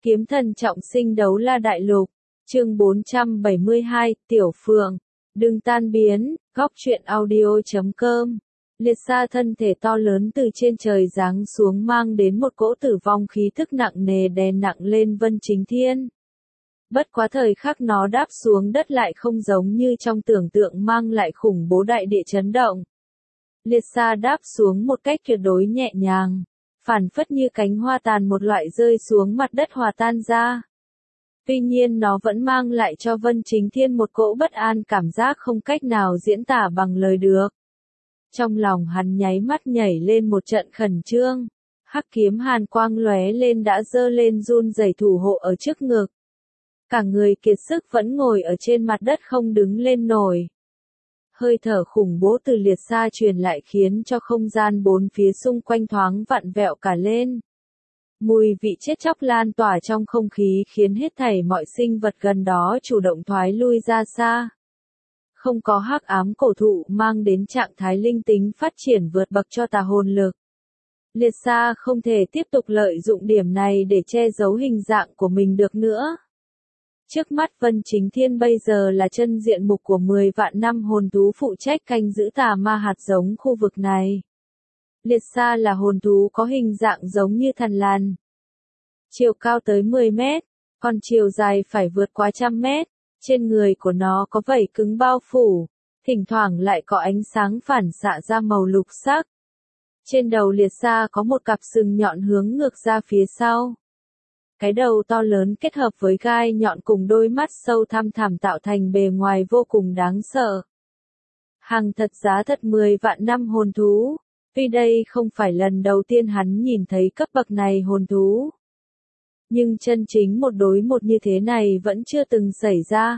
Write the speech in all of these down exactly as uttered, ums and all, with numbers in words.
Kiếm thần trọng sinh đấu la đại lục, chương bốn trăm bảy mươi hai, Tiểu Phượng, đừng tan biến, góc truyện audio chấm com. Liệt sa thân thể to lớn từ trên trời giáng xuống mang đến một cỗ tử vong khí thức nặng nề đè nặng lên Vân Chính Thiên. Bất quá thời khắc nó đáp xuống đất lại không giống như trong tưởng tượng mang lại khủng bố đại địa chấn động. Liệt sa đáp xuống một cách tuyệt đối nhẹ nhàng, phản phất như cánh hoa tàn một loại rơi xuống mặt đất hòa tan ra. Tuy nhiên nó vẫn mang lại cho Vân Chính Thiên một cỗ bất an cảm giác không cách nào diễn tả bằng lời được. Trong lòng hắn nháy mắt nhảy lên một trận khẩn trương, hắc kiếm hàn quang lóe lên đã giơ lên run rẩy thủ hộ ở trước ngực. Cả người kiệt sức vẫn ngồi ở trên mặt đất không đứng lên nổi. Hơi thở khủng bố từ liệt sa truyền lại khiến cho không gian bốn phía xung quanh thoáng vặn vẹo cả lên. Mùi vị chết chóc lan tỏa trong không khí khiến hết thảy mọi sinh vật gần đó chủ động thoái lui ra xa. Không có hắc ám cổ thụ mang đến trạng thái linh tính phát triển vượt bậc cho tà hồn lực. Liệt sa không thể tiếp tục lợi dụng điểm này để che giấu hình dạng của mình được nữa. Trước mắt Vân Chính Thiên bây giờ là chân diện mục của mười vạn năm hồn thú phụ trách canh giữ tà ma hạt giống khu vực này. Liệt sa là hồn thú có hình dạng giống như thần lan. Chiều cao tới mười mét, còn chiều dài phải vượt qua trăm mét. Trên người của nó có vảy cứng bao phủ, thỉnh thoảng lại có ánh sáng phản xạ ra màu lục sắc. Trên đầu liệt sa có một cặp sừng nhọn hướng ngược ra phía sau. Cái đầu to lớn kết hợp với gai nhọn cùng đôi mắt sâu thăm thẳm tạo thành bề ngoài vô cùng đáng sợ. Hàng thật giá thật mười vạn năm hồn thú, tuy đây không phải lần đầu tiên hắn nhìn thấy cấp bậc này hồn thú. Nhưng chân chính một đối một như thế này vẫn chưa từng xảy ra.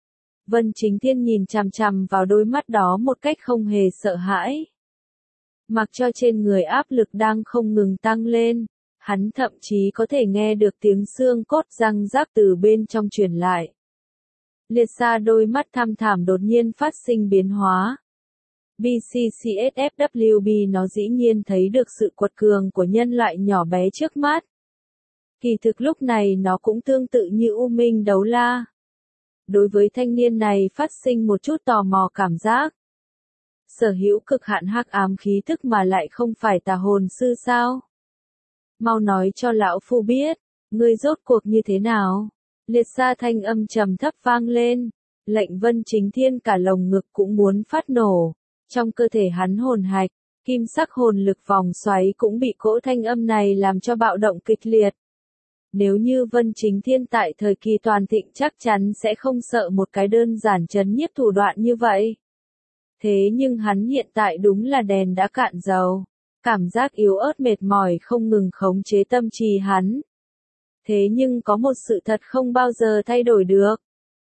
Vân Chính Thiên nhìn chằm chằm vào đôi mắt đó một cách không hề sợ hãi. Mặc cho trên người áp lực đang không ngừng tăng lên, hắn thậm chí có thể nghe được tiếng xương cốt răng rắc từ bên trong truyền lại. Liệt sa đôi mắt thăm thẳm đột nhiên phát sinh biến hóa. bê xê xê ét ép vê bê nó dĩ nhiên thấy được sự quật cường của nhân loại nhỏ bé trước mắt. Kỳ thực lúc này nó cũng tương tự như U Minh Đấu La. Đối với thanh niên này phát sinh một chút tò mò cảm giác. Sở hữu cực hạn hắc ám khí thức mà lại không phải tà hồn sư sao? Mau nói cho lão phu biết, ngươi rốt cuộc như thế nào? Liệt sa thanh âm trầm thấp vang lên, lệnh Vân Chính Thiên cả lồng ngực cũng muốn phát nổ. Trong cơ thể hắn hồn hạch, kim sắc hồn lực vòng xoáy cũng bị cỗ thanh âm này làm cho bạo động kịch liệt. Nếu như Vân Chính Thiên tại thời kỳ toàn thịnh chắc chắn sẽ không sợ một cái đơn giản trấn nhiếp thủ đoạn như vậy. Thế nhưng hắn hiện tại đúng là đèn đã cạn dầu. Cảm giác yếu ớt mệt mỏi không ngừng khống chế tâm trí hắn. Thế nhưng có một sự thật không bao giờ thay đổi được.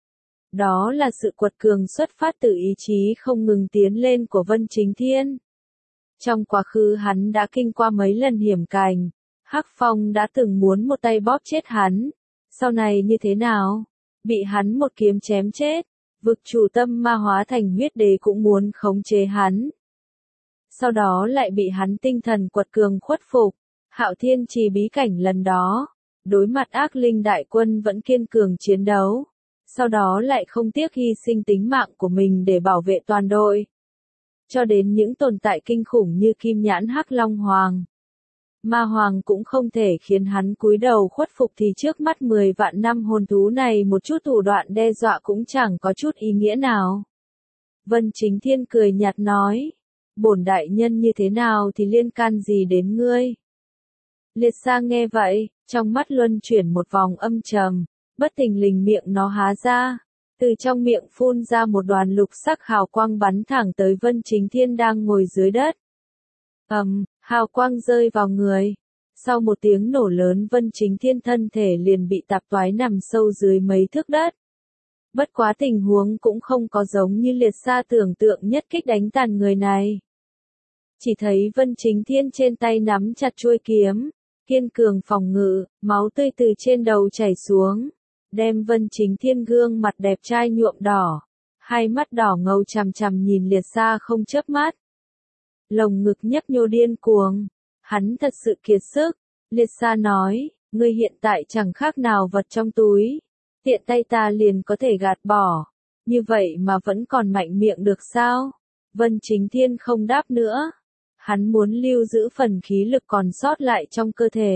Đó là sự quật cường xuất phát từ ý chí không ngừng tiến lên của Vân Chính Thiên. Trong quá khứ hắn đã kinh qua mấy lần hiểm cảnh. Hắc Phong đã từng muốn một tay bóp chết hắn. Sau này như thế nào? Bị hắn một kiếm chém chết. Vực chủ tâm ma hóa thành huyết đế cũng muốn khống chế hắn. Sau đó lại bị hắn tinh thần quật cường khuất phục. Hạo Thiên Trì bí cảnh lần đó, đối mặt ác linh đại quân vẫn kiên cường chiến đấu. Sau đó lại không tiếc hy sinh tính mạng của mình để bảo vệ toàn đội. Cho đến những tồn tại kinh khủng như Kim Nhãn Hắc Long Hoàng. Ma Hoàng cũng không thể khiến hắn cúi đầu khuất phục thì trước mắt mười vạn năm hồn thú này một chút thủ đoạn đe dọa cũng chẳng có chút ý nghĩa nào. Vân Chính Thiên cười nhạt nói. Bổn đại nhân như thế nào thì liên can gì đến ngươi? Liệt sa nghe vậy, trong mắt luân chuyển một vòng âm trầm, bất thình lình miệng nó há ra, từ trong miệng phun ra một đoàn lục sắc hào quang bắn thẳng tới Vân Chính Thiên đang ngồi dưới đất. Ầm, um, hào quang rơi vào người. Sau một tiếng nổ lớn Vân Chính Thiên thân thể liền bị tạp toái nằm sâu dưới mấy thước đất. Bất quá tình huống cũng không có giống như liệt sa tưởng tượng nhất kích đánh tàn người này. Chỉ thấy Vân Chính Thiên trên tay nắm chặt chuôi kiếm, kiên cường phòng ngự, máu tươi từ trên đầu chảy xuống, đem Vân Chính Thiên gương mặt đẹp trai nhuộm đỏ, hai mắt đỏ ngầu chằm chằm nhìn liệt sa không chớp mắt. Lồng ngực nhấp nhô điên cuồng, hắn thật sự kiệt sức, liệt sa nói, Ngươi hiện tại chẳng khác nào vật trong túi, tiện tay ta liền có thể gạt bỏ, như vậy mà vẫn còn mạnh miệng được sao? Vân Chính Thiên không đáp nữa, hắn muốn lưu giữ phần khí lực còn sót lại trong cơ thể.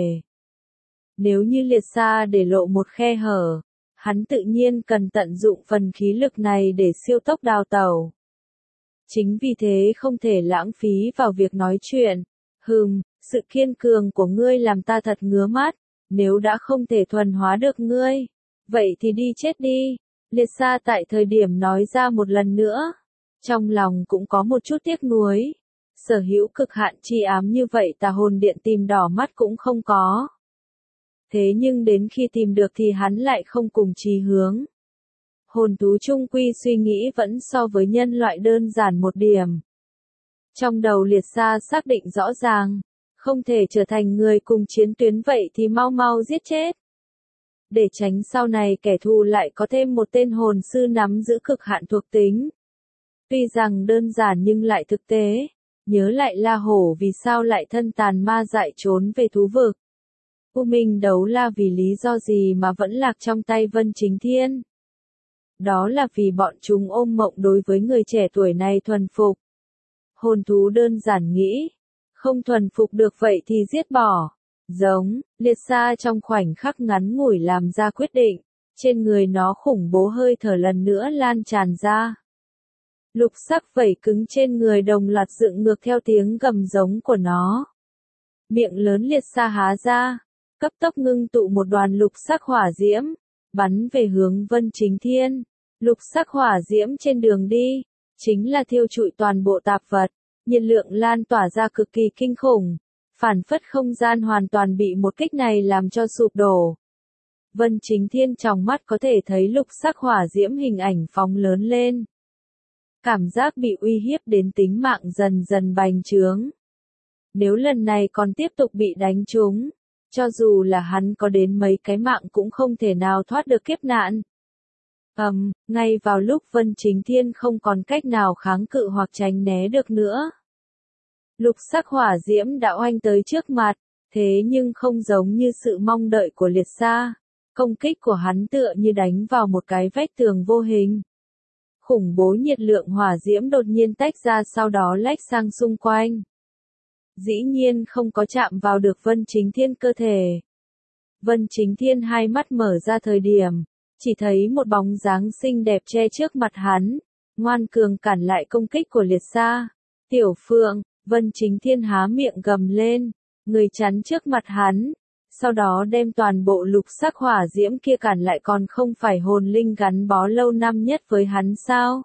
Nếu như liệt xa để lộ một khe hở, hắn tự nhiên cần tận dụng phần khí lực này để siêu tốc đào tẩu. Chính vì thế không thể lãng phí vào việc nói chuyện. Hừm, sự kiên cường của ngươi làm ta thật ngứa mắt, nếu đã không thể thuần hóa được ngươi, vậy thì đi chết đi. Liệt xa tại thời điểm nói ra một lần nữa, trong lòng cũng có một chút tiếc nuối. Sở hữu cực hạn chi ám như vậy tà hồn điện tìm đỏ mắt cũng không có. Thế nhưng đến khi tìm được thì hắn lại không cùng chí hướng. Hồn thú chung quy suy nghĩ vẫn so với nhân loại đơn giản một điểm. Trong đầu liệt xa xác định rõ ràng, không thể trở thành người cùng chiến tuyến vậy thì mau mau giết chết. Để tránh sau này kẻ thù lại có thêm một tên hồn sư nắm giữ cực hạn thuộc tính. Tuy rằng đơn giản nhưng lại thực tế, nhớ lại La Hổ vì sao lại thân tàn ma dại trốn về thú vực. U Minh Đấu La vì lý do gì mà vẫn lạc trong tay Vân Chính Thiên? Đó là vì bọn chúng ôm mộng đối với người trẻ tuổi này thuần phục. Hồn thú đơn giản nghĩ, không thuần phục được vậy thì giết bỏ. Giống, liệt xa trong khoảnh khắc ngắn ngủi làm ra quyết định, trên người nó khủng bố hơi thở lần nữa lan tràn ra. Lục sắc vảy cứng trên người đồng loạt dựng ngược theo tiếng gầm giống của nó. Miệng lớn liệt xa há ra, cấp tốc ngưng tụ một đoàn lục sắc hỏa diễm, bắn về hướng Vân Chính Thiên. Lục sắc hỏa diễm trên đường đi, chính là thiêu trụi toàn bộ tạp vật, nhiệt lượng lan tỏa ra cực kỳ kinh khủng, phản phất không gian hoàn toàn bị một kích này làm cho sụp đổ. Vân Chính Thiên trong mắt có thể thấy lục sắc hỏa diễm hình ảnh phóng lớn lên. Cảm giác bị uy hiếp đến tính mạng dần dần bành trướng. Nếu lần này còn tiếp tục bị đánh trúng, cho dù là hắn có đến mấy cái mạng cũng không thể nào thoát được kiếp nạn. Ầm, um, ngay vào lúc Vân Chính Thiên không còn cách nào kháng cự hoặc tránh né được nữa. Lục sắc hỏa diễm đã oanh tới trước mặt, thế nhưng không giống như sự mong đợi của liệt xa. Công kích của hắn tựa như đánh vào một cái vách tường vô hình. Khủng bố nhiệt lượng hỏa diễm đột nhiên tách ra sau đó lách sang xung quanh. Dĩ nhiên không có chạm vào được Vân Chính Thiên cơ thể. Vân Chính Thiên hai mắt mở ra thời điểm, chỉ thấy một bóng dáng xinh đẹp che trước mặt hắn, ngoan cường cản lại công kích của liệt xa. Tiểu Phượng, Vân Chính Thiên há miệng gầm lên, người chắn trước mặt hắn, sau đó đem toàn bộ lục sắc hỏa diễm kia cản lại, còn không phải hồn linh gắn bó lâu năm nhất với hắn sao?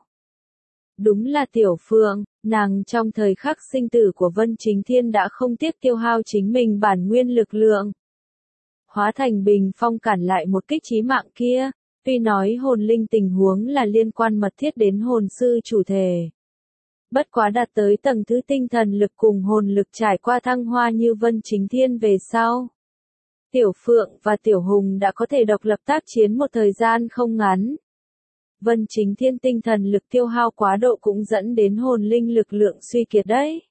Đúng là Tiểu Phượng, nàng trong thời khắc sinh tử của Vân Chính Thiên đã không tiếc tiêu hao chính mình bản nguyên lực lượng. Hóa thành bình phong cản lại một kích chí mạng kia, tuy nói hồn linh tình huống là liên quan mật thiết đến hồn sư chủ thể. Bất quá đạt tới tầng thứ tinh thần lực cùng hồn lực trải qua thăng hoa như Vân Chính Thiên về sau. Tiểu Phượng và Tiểu Hùng đã có thể độc lập tác chiến một thời gian không ngắn. Vân Chính Thiên tinh thần lực tiêu hao quá độ cũng dẫn đến hồn linh lực lượng suy kiệt đấy.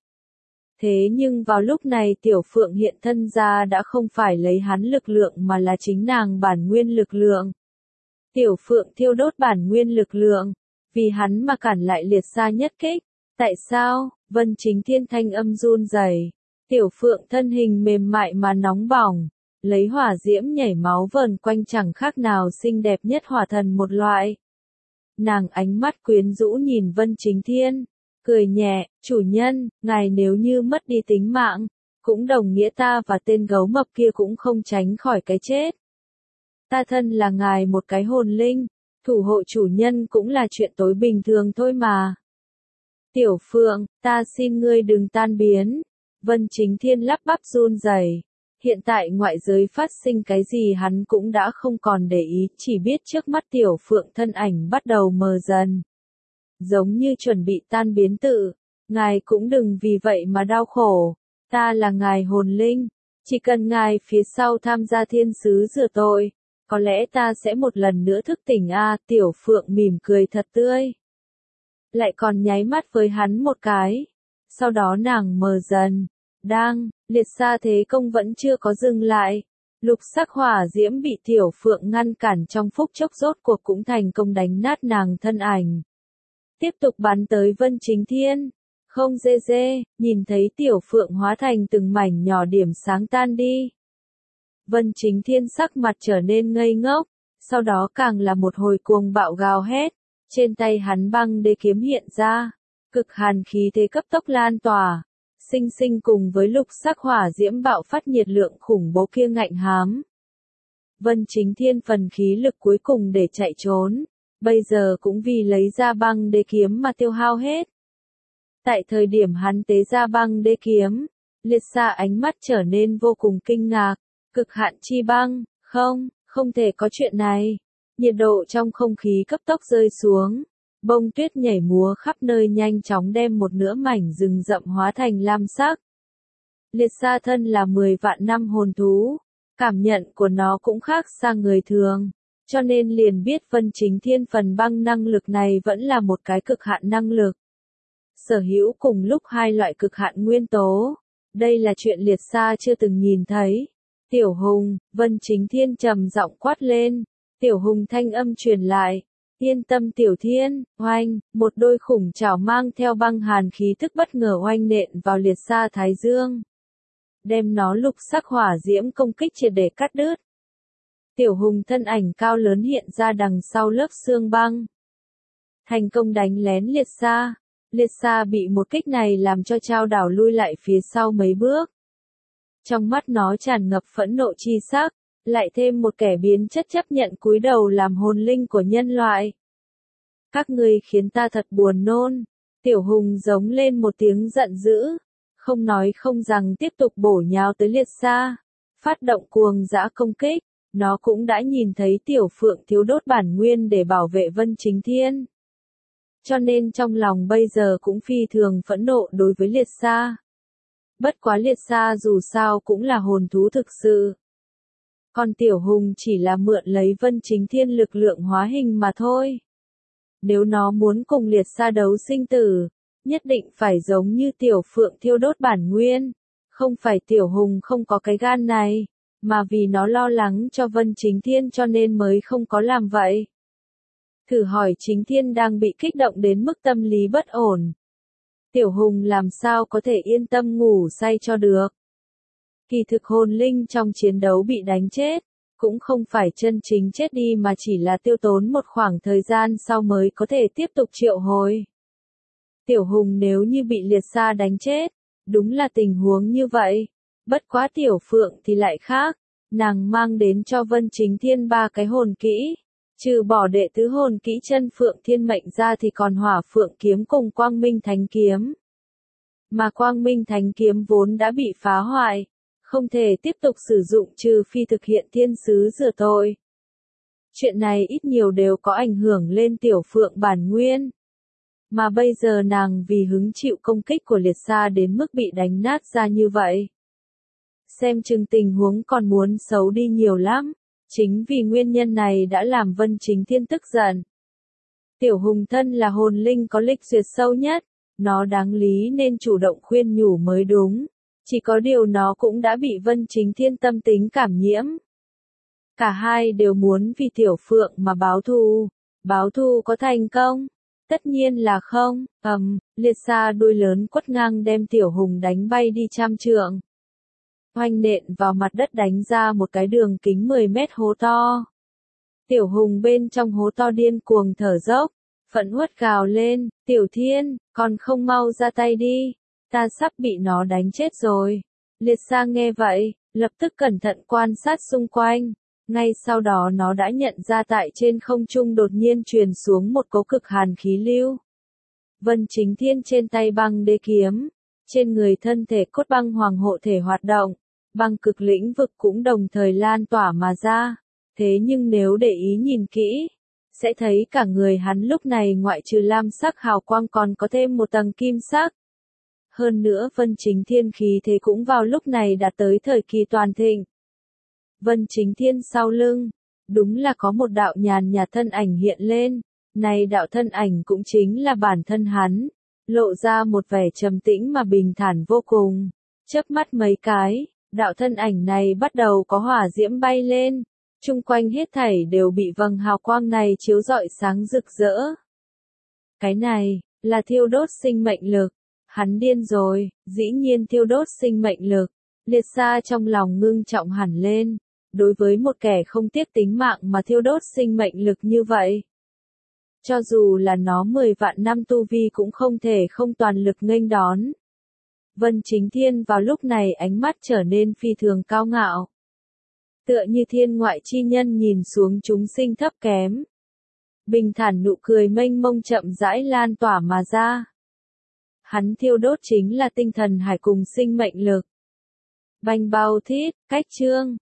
Thế nhưng vào lúc này Tiểu Phượng hiện thân ra đã không phải lấy hắn lực lượng mà là chính nàng bản nguyên lực lượng. Tiểu Phượng thiêu đốt bản nguyên lực lượng, vì hắn mà cản lại liệt xa nhất kích. Tại sao? Vân Chính Thiên thanh âm run rẩy. Tiểu Phượng thân hình mềm mại mà nóng bỏng, lấy hỏa diễm nhảy máu vờn quanh chẳng khác nào xinh đẹp nhất hỏa thần một loại. Nàng ánh mắt quyến rũ nhìn Vân Chính Thiên, cười nhẹ, chủ nhân, ngài nếu như mất đi tính mạng, cũng đồng nghĩa ta và tên gấu mập kia cũng không tránh khỏi cái chết. Ta thân là ngài một cái hồn linh, thủ hộ chủ nhân cũng là chuyện tối bình thường thôi mà. Tiểu Phượng, ta xin ngươi đừng tan biến. Vân Chính Thiên lắp bắp run rẩy. Hiện tại ngoại giới phát sinh cái gì hắn cũng đã không còn để ý, chỉ biết trước mắt Tiểu Phượng thân ảnh bắt đầu mờ dần. Giống như chuẩn bị tan biến tự, ngài cũng đừng vì vậy mà đau khổ, ta là ngài hồn linh, chỉ cần ngài phía sau tham gia thiên sứ rửa tội, có lẽ ta sẽ một lần nữa thức tỉnh a. À, Tiểu Phượng mỉm cười thật tươi. Lại còn nháy mắt với hắn một cái, sau đó nàng mờ dần. Đang, liệt xa thế công vẫn chưa có dừng lại, Lục sắc hỏa diễm bị Tiểu Phượng ngăn cản trong phút chốc rốt cuộc cũng thành công đánh nát nàng thân ảnh. Tiếp tục bắn tới Vân Chính Thiên. Không dê dê, nhìn thấy Tiểu Phượng hóa thành từng mảnh nhỏ điểm sáng tan đi. Vân Chính Thiên sắc mặt trở nên ngây ngốc, sau đó càng là một hồi cuồng bạo gào hét. Trên tay hắn băng đế kiếm hiện ra, cực hàn khí thế cấp tốc lan tỏa, sinh sinh cùng với lục sắc hỏa diễm bạo phát nhiệt lượng khủng bố kia ngạnh hám. Vân Chính Thiên phần khí lực cuối cùng để chạy trốn, bây giờ cũng vì lấy ra băng đế kiếm mà tiêu hao hết. Tại thời điểm hắn tế ra băng đế kiếm, Liệt Sa ánh mắt trở nên vô cùng kinh ngạc, cực hạn chi băng, không, không thể có chuyện này. Nhiệt độ trong không khí cấp tốc rơi xuống, bông tuyết nhảy múa khắp nơi nhanh chóng đem một nửa mảnh rừng rậm hóa thành lam sắc. Liệt Sa thân là mười vạn năm hồn thú, cảm nhận của nó cũng khác xa người thường, cho nên liền biết Vân Chính Thiên phần băng năng lực này vẫn là một cái cực hạn năng lực. Sở hữu cùng lúc hai loại cực hạn nguyên tố, đây là chuyện Liệt Sa chưa từng nhìn thấy. Tiểu Hùng, Vân Chính Thiên trầm giọng quát lên. Tiểu Hùng thanh âm truyền lại, yên tâm Tiểu Thiên, oanh, một đôi khủng chảo mang theo băng hàn khí thức bất ngờ oanh nện vào Liệt Sa thái dương. Đem nó lục sắc hỏa diễm công kích triệt để cắt đứt. Tiểu Hùng thân ảnh cao lớn hiện ra đằng sau lớp xương băng. Thành công đánh lén Liệt Sa. Liệt Sa bị một kích này làm cho trao đảo lui lại phía sau mấy bước. Trong mắt nó tràn ngập phẫn nộ chi sắc. Lại thêm một kẻ biến chất chấp nhận cúi đầu làm hồn linh của nhân loại. Các ngươi khiến ta thật buồn nôn. Tiểu Hùng giống lên một tiếng giận dữ. Không nói không rằng tiếp tục bổ nhào tới Liệt Sa. Phát động cuồng dã công kích. Nó cũng đã nhìn thấy Tiểu Phượng thiếu đốt bản nguyên để bảo vệ Vân Chính Thiên. Cho nên trong lòng bây giờ cũng phi thường phẫn nộ đối với Liệt Sa. Bất quá Liệt Sa dù sao cũng là hồn thú thực sự. Còn Tiểu Hùng chỉ là mượn lấy Vân Chính Thiên lực lượng hóa hình mà thôi. Nếu nó muốn cùng Liệt Sa đấu sinh tử, nhất định phải giống như Tiểu Phượng thiêu đốt bản nguyên. Không phải Tiểu Hùng không có cái gan này, mà vì nó lo lắng cho Vân Chính Thiên cho nên mới không có làm vậy. Thử hỏi Chính Thiên đang bị kích động đến mức tâm lý bất ổn. Tiểu Hùng làm sao có thể yên tâm ngủ say cho được. Kỳ thực hồn linh trong chiến đấu bị đánh chết, cũng không phải chân chính chết đi mà chỉ là tiêu tốn một khoảng thời gian sau mới có thể tiếp tục triệu hồi. Tiểu Hùng nếu như bị Liệt Sa đánh chết, đúng là tình huống như vậy. Bất quá Tiểu Phượng thì lại khác, nàng mang đến cho Vân Chính Thiên ba cái hồn kỹ. Trừ bỏ đệ tứ hồn kỹ chân Phượng Thiên Mệnh ra thì còn Hỏa Phượng Kiếm cùng Quang Minh Thánh Kiếm. Mà Quang Minh Thánh Kiếm vốn đã bị phá hoại. Không thể tiếp tục sử dụng trừ phi thực hiện thiên sứ rửa tội. Chuyện này ít nhiều đều có ảnh hưởng lên Tiểu Phượng bản nguyên. Mà bây giờ nàng vì hứng chịu công kích của Liệt Sa đến mức bị đánh nát ra như vậy. Xem chừng tình huống còn muốn xấu đi nhiều lắm. Chính vì nguyên nhân này đã làm Vân Chính Thiên tức giận. Tiểu Hùng thân là hồn linh có lịch duyệt sâu nhất. Nó đáng lý nên chủ động khuyên nhủ mới đúng. Chỉ có điều nó cũng đã bị Vân Chính Thiên tâm tính cảm nhiễm. Cả hai đều muốn vì Tiểu Phượng mà báo thù. Báo thù có thành công? Tất nhiên là không. Ầm, um, Liệt Sa đuôi lớn quất ngang đem Tiểu Hùng đánh bay đi trăm trượng. Oanh nện vào mặt đất đánh ra một cái đường kính mười mét hố to. Tiểu Hùng bên trong hố to điên cuồng thở dốc, phẫn uất gào lên, Tiểu Thiên, còn không mau ra tay đi. Ta sắp bị nó đánh chết rồi. Liệt Sa nghe vậy, lập tức cẩn thận quan sát xung quanh. Ngay sau đó nó đã nhận ra tại trên không trung đột nhiên truyền xuống một cỗ cực hàn khí lưu. Vân Chính Thiên trên tay băng đế kiếm, trên người thân thể cốt băng hoàng hộ thể hoạt động, băng cực lĩnh vực cũng đồng thời lan tỏa mà ra. Thế nhưng nếu để ý nhìn kỹ, sẽ thấy cả người hắn lúc này ngoại trừ lam sắc hào quang còn có thêm một tầng kim sắc. Hơn nữa Vân Chính Thiên khí thế cũng vào lúc này đã tới thời kỳ toàn thịnh. Vân Chính Thiên sau lưng, đúng là có một đạo nhàn nhạt thân ảnh hiện lên, này đạo thân ảnh cũng chính là bản thân hắn, lộ ra một vẻ trầm tĩnh mà bình thản vô cùng, chớp mắt mấy cái, Đạo thân ảnh này bắt đầu có hỏa diễm bay lên, chung quanh hết thảy đều bị vầng hào quang này chiếu rọi sáng rực rỡ. Cái này, là thiêu đốt sinh mệnh lực. Hắn điên rồi, dĩ nhiên thiêu đốt sinh mệnh lực. Liệt Sa trong lòng ngưng trọng hẳn lên. Đối với một kẻ không tiếc tính mạng mà thiêu đốt sinh mệnh lực như vậy. Cho dù là nó mười vạn năm tu vi cũng không thể không toàn lực nghênh đón. Vân Chính Thiên vào lúc này ánh mắt trở nên phi thường cao ngạo. Tựa như thiên ngoại chi nhân nhìn xuống chúng sinh thấp kém. Bình thản nụ cười mênh mông chậm rãi lan tỏa mà ra. Hắn thiêu đốt chính là tinh thần hải cùng sinh mệnh lực. Bành bao thít, cách chương.